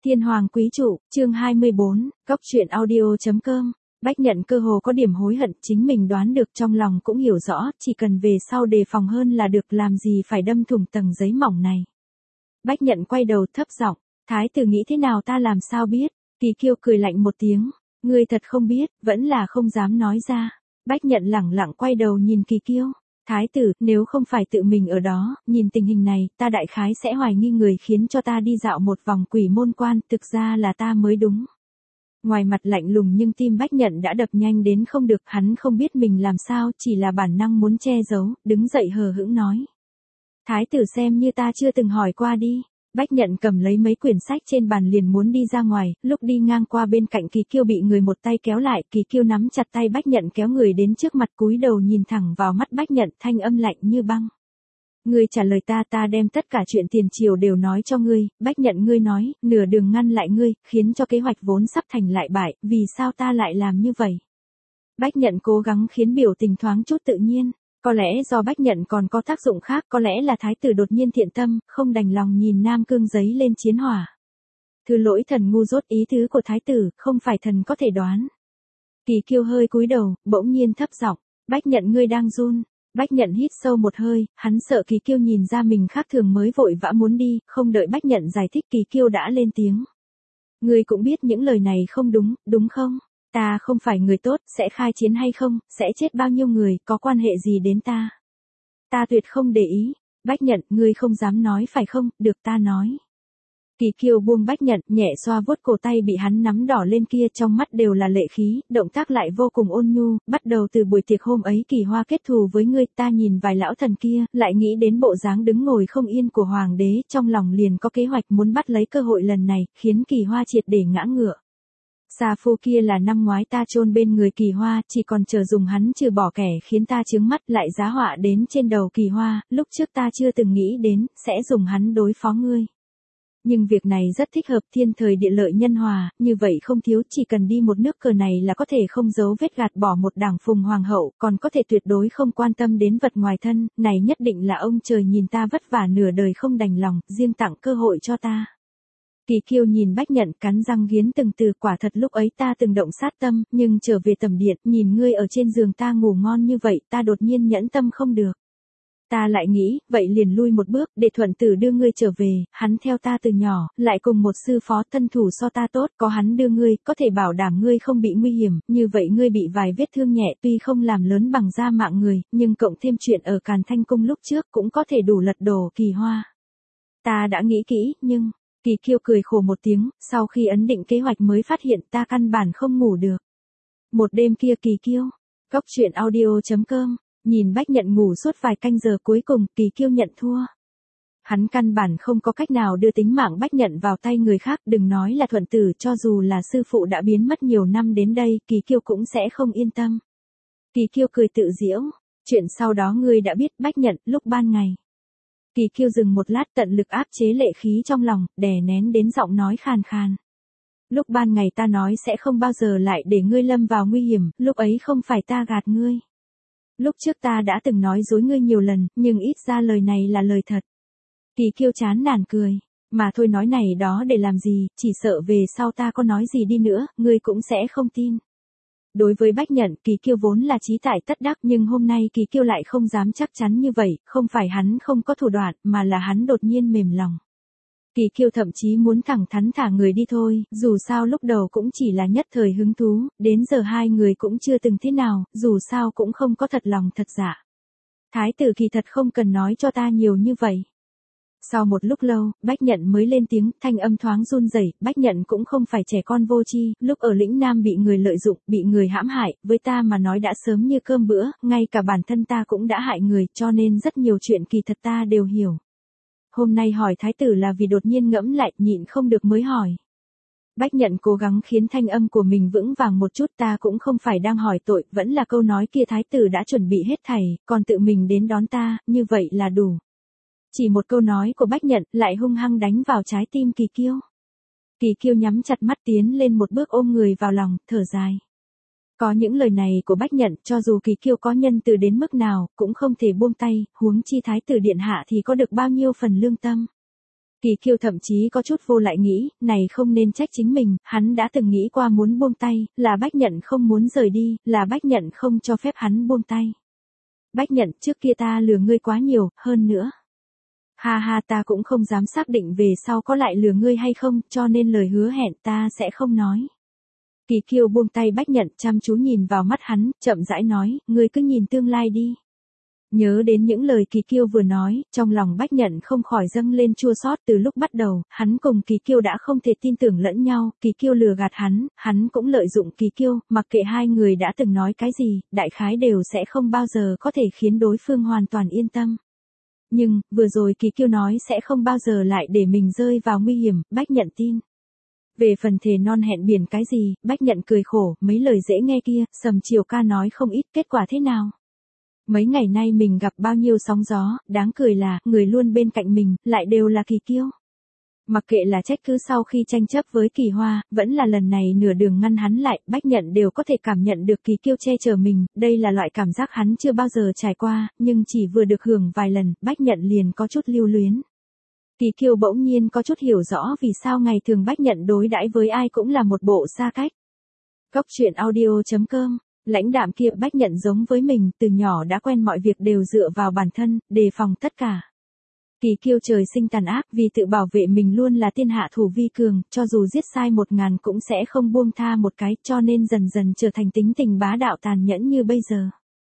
Thiên Hoàng Quý Trụ, chương 24, Cốc truyện audio.com. Bách Nhận cơ hồ có điểm hối hận, chính mình đoán được trong lòng cũng hiểu rõ, chỉ cần về sau đề phòng hơn là được, làm gì phải đâm thủng tầng giấy mỏng này. Bách Nhận quay đầu thấp giọng, Thái tử nghĩ thế nào ta làm sao biết. Kỳ Kiêu cười lạnh một tiếng, ngươi thật không biết, vẫn là không dám nói ra. Bách Nhận lẳng lặng quay đầu nhìn Kỳ Kiêu. Thái tử, nếu không phải tự mình ở đó, nhìn tình hình này, ta đại khái sẽ hoài nghi người khiến cho ta đi dạo một vòng Quỷ Môn Quan, thực ra là ta mới đúng. Ngoài mặt lạnh lùng nhưng tim Bách Nhận đã đập nhanh đến không được, hắn không biết mình làm sao, chỉ là bản năng muốn che giấu, đứng dậy hờ hững nói. Thái tử xem như ta chưa từng hỏi qua đi. Bách Nhận cầm lấy mấy quyển sách trên bàn liền muốn đi ra ngoài, lúc đi ngang qua bên cạnh Kỳ Kiêu bị người một tay kéo lại, Kỳ Kiêu nắm chặt tay Bách Nhận kéo người đến trước mặt, cúi đầu nhìn thẳng vào mắt Bách Nhận, thanh âm lạnh như băng. Ngươi trả lời ta đem tất cả chuyện tiền triều đều nói cho ngươi. Bách Nhận, ngươi nói, nửa đường ngăn lại ngươi, khiến cho kế hoạch vốn sắp thành lại bại, vì sao ta lại làm như vậy? Bách Nhận cố gắng khiến biểu tình thoáng chút tự nhiên. Có lẽ do Bách Nhận còn có tác dụng khác, có lẽ là thái tử đột nhiên thiện tâm, không đành lòng nhìn Nam Cương giấy lên chiến hỏa. Thứ lỗi thần ngu dốt, ý tứ của thái tử, không phải thần có thể đoán. Kỳ Kiêu hơi cúi đầu, bỗng nhiên thấp giọng, Bách Nhận ngươi đang run. Bách Nhận hít sâu một hơi, hắn sợ Kỳ Kiêu nhìn ra mình khác thường mới vội vã muốn đi, không đợi Bách Nhận giải thích Kỳ Kiêu đã lên tiếng. Ngươi cũng biết những lời này không đúng, đúng không? Ta không phải người tốt, sẽ khai chiến hay không, sẽ chết bao nhiêu người, có quan hệ gì đến ta? Ta tuyệt không để ý. Bách Nhận, ngươi không dám nói phải không, được ta nói. Kỳ Kiêu buông Bách Nhận, nhẹ xoa vuốt cổ tay bị hắn nắm đỏ lên kia, trong mắt đều là lệ khí, động tác lại vô cùng ôn nhu, bắt đầu từ buổi tiệc hôm ấy Kỳ Hoa kết thù với ngươi, ta nhìn vài lão thần kia, lại nghĩ đến bộ dáng đứng ngồi không yên của hoàng đế, trong lòng liền có kế hoạch muốn bắt lấy cơ hội lần này, khiến Kỳ Hoa triệt để ngã ngựa. Sa Phu kia là năm ngoái ta chôn bên người Kỳ Hoa, chỉ còn chờ dùng hắn trừ bỏ kẻ khiến ta chướng mắt, lại giá họa đến trên đầu Kỳ Hoa, lúc trước ta chưa từng nghĩ đến, sẽ dùng hắn đối phó ngươi. Nhưng việc này rất thích hợp, thiên thời địa lợi nhân hòa, như vậy không thiếu, chỉ cần đi một nước cờ này là có thể không giấu vết gạt bỏ một đảng phùng hoàng hậu, còn có thể tuyệt đối không quan tâm đến vật ngoài thân, này nhất định là ông trời nhìn ta vất vả nửa đời không đành lòng, riêng tặng cơ hội cho ta. Kỳ Kiêu nhìn Bách Nhận cắn răng nghiến từng từ, quả thật lúc ấy ta từng động sát tâm, nhưng trở về tầm điện, nhìn ngươi ở trên giường ta ngủ ngon như vậy, ta đột nhiên nhẫn tâm không được. Ta lại nghĩ, vậy liền lui một bước, để thuận tử đưa ngươi trở về, hắn theo ta từ nhỏ, lại cùng một sư phó thân thủ so ta tốt, có hắn đưa ngươi, có thể bảo đảm ngươi không bị nguy hiểm, như vậy ngươi bị vài vết thương nhẹ tuy không làm lớn bằng da mạng người, nhưng cộng thêm chuyện ở Càn Thanh Cung lúc trước cũng có thể đủ lật đổ Kỳ Hoa. Ta đã nghĩ kỹ, nhưng... Kỳ Kiêu cười khổ một tiếng, sau khi ấn định kế hoạch mới phát hiện ta căn bản không ngủ được. Một đêm kia Kỳ Kiêu, Cốc truyện audio.com, nhìn Bách Nhận ngủ suốt vài canh giờ, cuối cùng Kỳ Kiêu nhận thua. Hắn căn bản không có cách nào đưa tính mạng Bách Nhận vào tay người khác, đừng nói là thuận tử, cho dù là sư phụ đã biến mất nhiều năm đến đây, Kỳ Kiêu cũng sẽ không yên tâm. Kỳ Kiêu cười tự giễu, chuyện sau đó ngươi đã biết. Bách Nhận, lúc ban ngày. Kỳ Kiêu dừng một lát, tận lực áp chế lệ khí trong lòng, đè nén đến giọng nói khàn khàn. Lúc ban ngày ta nói sẽ không bao giờ lại để ngươi lâm vào nguy hiểm, lúc ấy không phải ta gạt ngươi. Lúc trước ta đã từng nói dối ngươi nhiều lần, nhưng ít ra lời này là lời thật. Kỳ Kiêu chán nản cười, mà thôi, nói này đó để làm gì, chỉ sợ về sau ta có nói gì đi nữa, ngươi cũng sẽ không tin. Đối với Bách Nhận, Kỳ Kiêu vốn là chí tại tất đắc, nhưng hôm nay Kỳ Kiêu lại không dám chắc chắn như vậy, không phải hắn không có thủ đoạn, mà là hắn đột nhiên mềm lòng. Kỳ Kiêu thậm chí muốn thẳng thắn thả người đi thôi, dù sao lúc đầu cũng chỉ là nhất thời hứng thú, đến giờ hai người cũng chưa từng thế nào, dù sao cũng không có thật lòng thật dạ. Thái tử kỳ thật không cần nói cho ta nhiều như vậy. Sau một lúc lâu, Bách Nhận mới lên tiếng, thanh âm thoáng run rẩy. Bách Nhận cũng không phải trẻ con vô tri, lúc ở lĩnh Nam bị người lợi dụng, bị người hãm hại, với ta mà nói đã sớm như cơm bữa, ngay cả bản thân ta cũng đã hại người, cho nên rất nhiều chuyện kỳ thật ta đều hiểu. Hôm nay hỏi thái tử là vì đột nhiên ngẫm lại, nhịn không được mới hỏi. Bách Nhận cố gắng khiến thanh âm của mình vững vàng một chút, ta cũng không phải đang hỏi tội, vẫn là câu nói kia, thái tử đã chuẩn bị hết thảy, còn tự mình đến đón ta, như vậy là đủ. Chỉ một câu nói của Bách Nhận lại hung hăng đánh vào trái tim Kỳ Kiêu. Kỳ Kiêu nhắm chặt mắt tiến lên một bước, ôm người vào lòng, thở dài. Có những lời này của Bách Nhận, cho dù Kỳ Kiêu có nhân từ đến mức nào, cũng không thể buông tay, huống chi thái tử điện hạ thì có được bao nhiêu phần lương tâm. Kỳ Kiêu thậm chí có chút vô lại nghĩ, này không nên trách chính mình, hắn đã từng nghĩ qua muốn buông tay, là Bách Nhận không muốn rời đi, là Bách Nhận không cho phép hắn buông tay. Bách Nhận, trước kia ta lừa ngươi quá nhiều, hơn nữa. Ha ha, ta cũng không dám xác định về sau có lại lừa ngươi hay không, cho nên lời hứa hẹn ta sẽ không nói. Kỳ Kiêu buông tay Bách Nhận, chăm chú nhìn vào mắt hắn, chậm rãi nói, ngươi cứ nhìn tương lai đi. Nhớ đến những lời Kỳ Kiêu vừa nói, trong lòng Bách Nhận không khỏi dâng lên chua xót. Từ lúc bắt đầu, hắn cùng Kỳ Kiêu đã không thể tin tưởng lẫn nhau, Kỳ Kiêu lừa gạt hắn cũng lợi dụng Kỳ Kiêu, mặc kệ hai người đã từng nói cái gì, đại khái đều sẽ không bao giờ có thể khiến đối phương hoàn toàn yên tâm. Nhưng, vừa rồi Kỳ Kiêu nói sẽ không bao giờ lại để mình rơi vào nguy hiểm, Bách Nhận tin. Về phần thề non hẹn biển cái gì, Bách Nhận cười khổ, mấy lời dễ nghe kia, Sầm Chiều Ca nói không ít, kết quả thế nào? Mấy ngày nay mình gặp bao nhiêu sóng gió, đáng cười là, người luôn bên cạnh mình, lại đều là Kỳ Kiêu. Mặc kệ là trách cứ sau khi tranh chấp với Kỳ Hoa, vẫn là lần này nửa đường ngăn hắn lại, Bách Nhận đều có thể cảm nhận được Kỳ Kiêu che chở mình, đây là loại cảm giác hắn chưa bao giờ trải qua, nhưng chỉ vừa được hưởng vài lần, Bách Nhận liền có chút lưu luyến. Kỳ Kiêu bỗng nhiên có chút hiểu rõ vì sao ngày thường Bách Nhận đối đãi với ai cũng là một bộ xa cách. Góc truyện audio.com. Lãnh đạm kia Bách Nhận giống với mình, từ nhỏ đã quen mọi việc đều dựa vào bản thân, đề phòng tất cả. Kỳ Kiêu trời sinh tàn ác, vì tự bảo vệ mình luôn là thiên hạ thủ vi cường, cho dù giết sai 1000 cũng sẽ không buông tha một cái, cho nên dần dần trở thành tính tình bá đạo tàn nhẫn như bây giờ.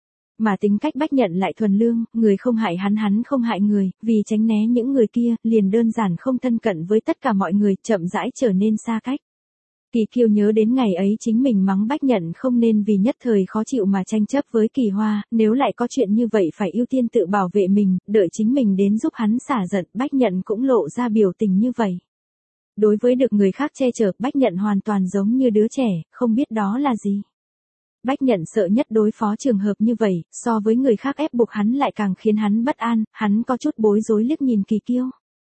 Mà tính cách Bách Nhận lại thuần lương, người không hại hắn không hại người, vì tránh né những người kia, liền đơn giản không thân cận với tất cả mọi người, chậm rãi trở nên xa cách. Kỳ Kiêu nhớ đến ngày ấy chính mình mắng Bách Nhận không nên vì nhất thời khó chịu mà tranh chấp với Kỳ Hoa, nếu lại có chuyện như vậy phải ưu tiên tự bảo vệ mình, đợi chính mình đến giúp hắn xả giận, Bách Nhận cũng lộ ra biểu tình như vậy. Đối với được người khác che chở, Bách Nhận hoàn toàn giống như đứa trẻ, không biết đó là gì. Bách Nhận sợ nhất đối phó trường hợp như vậy, so với người khác ép buộc hắn lại càng khiến hắn bất an, hắn có chút bối rối liếc nhìn Kỳ Kiêu.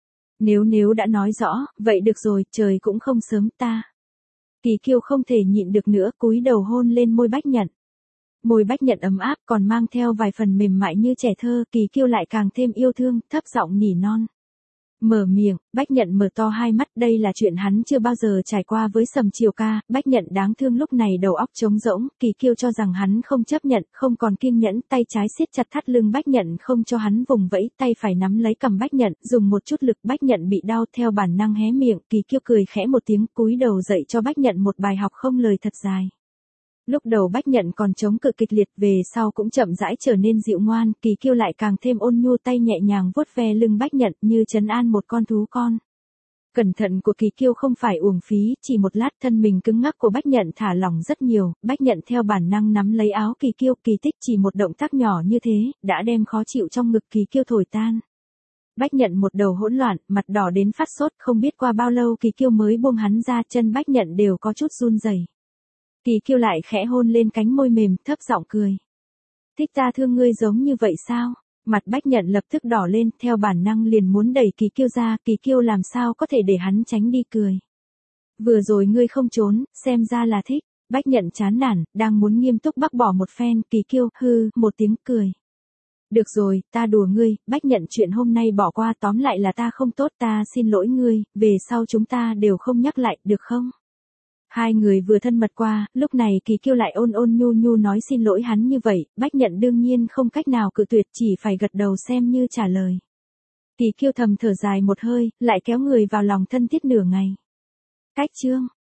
Nếu đã nói rõ, vậy được rồi, trời cũng không sớm ta. Kỳ Kiêu không thể nhịn được nữa, cúi đầu hôn lên môi Bách Nhận. Môi Bách Nhận ấm áp còn mang theo vài phần mềm mại như trẻ thơ, Kỳ Kiêu lại càng thêm yêu thương, thấp giọng nỉ non. Mở miệng, Bách Nhận mở to hai mắt, đây là chuyện hắn chưa bao giờ trải qua với Sầm Chiều Ca, Bách Nhận đáng thương lúc này đầu óc trống rỗng, Kỳ Kiêu cho rằng hắn không chấp nhận, không còn kiên nhẫn, tay trái siết chặt thắt lưng Bách Nhận không cho hắn vùng vẫy, tay phải nắm lấy cằm Bách Nhận, dùng một chút lực Bách Nhận bị đau theo bản năng hé miệng, Kỳ Kiêu cười khẽ một tiếng, cúi đầu dậy cho Bách Nhận một bài học không lời thật dài. Lúc đầu Bách Nhận còn chống cự kịch liệt, về sau cũng chậm rãi trở nên dịu ngoan, Kỳ Kiêu lại càng thêm ôn nhu, tay nhẹ nhàng vuốt ve lưng Bách Nhận như trấn an một con thú con. Cẩn thận của Kỳ Kiêu không phải uổng phí, chỉ một lát thân mình cứng ngắc của Bách Nhận thả lỏng rất nhiều, Bách Nhận theo bản năng nắm lấy áo Kỳ Kiêu, kỳ tích chỉ một động tác nhỏ như thế, đã đem khó chịu trong ngực Kỳ Kiêu thổi tan. Bách Nhận một đầu hỗn loạn, mặt đỏ đến phát sốt, không biết qua bao lâu Kỳ Kiêu mới buông hắn ra, chân Bách Nhận đều có chút run rẩy. Kỳ Kiêu lại khẽ hôn lên cánh môi mềm, thấp giọng cười. Thích ta thương ngươi giống như vậy sao? Mặt Bách Nhận lập tức đỏ lên, theo bản năng liền muốn đẩy Kỳ Kiêu ra, Kỳ Kiêu làm sao có thể để hắn tránh đi cười. Vừa rồi ngươi không trốn, xem ra là thích. Bách Nhận chán nản, đang muốn nghiêm túc bác bỏ một phen, Kỳ Kiêu, hư, một tiếng cười. Được rồi, ta đùa ngươi, Bách Nhận chuyện hôm nay bỏ qua, tóm lại là ta không tốt, ta xin lỗi ngươi, về sau chúng ta đều không nhắc lại, được không? Hai người vừa thân mật qua, lúc này Kỳ Kiêu lại ôn ôn nhu nhu nói xin lỗi hắn như vậy, Bách Nhận đương nhiên không cách nào cự tuyệt, chỉ phải gật đầu xem như trả lời. Kỳ Kiêu thầm thở dài một hơi, lại kéo người vào lòng thân thiết nửa ngày. Cách chương